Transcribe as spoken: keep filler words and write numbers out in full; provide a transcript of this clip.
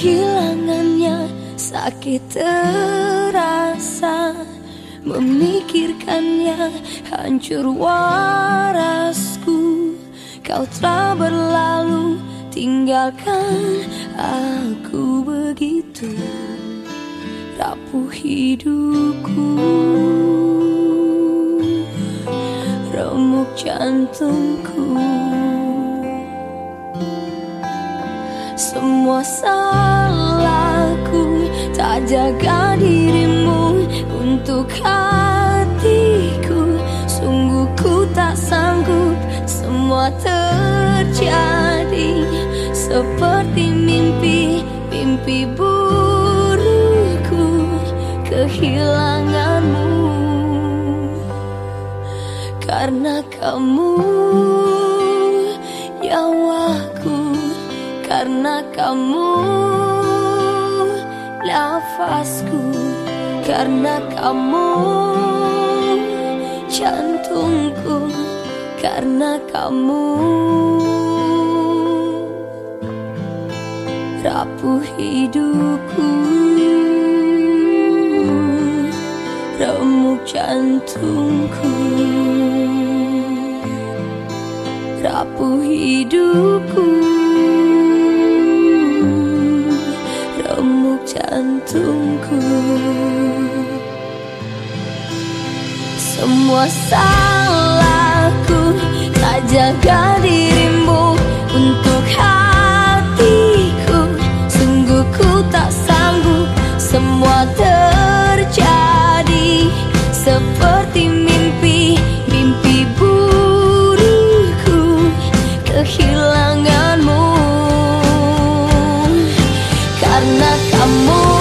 kehilangannya sakit terasa, memikirkannya hancur warasku. Kau telah berlalu, tinggalkan aku begitu rapuh hidupku, remuk jantungku. Semua salahku, tak jaga dirimu untuk hatiku. Sungguh ku tak sanggup, semua terjadi seperti mimpi, mimpi burukku, kehilanganmu. Karena kamu nyawaku, karena kamu nafasku, karena kamu jantungku, karena kamu rapuh hidupku, remuk jantungku, rapuh hidupku, remuk jantungku. Semua salahku, tak jaga dirimu untuk hatiku. Sungguh ku tak sanggup, semua terjadi seperti mimpi, mimpi burukku, kehilanganmu. Karena kamu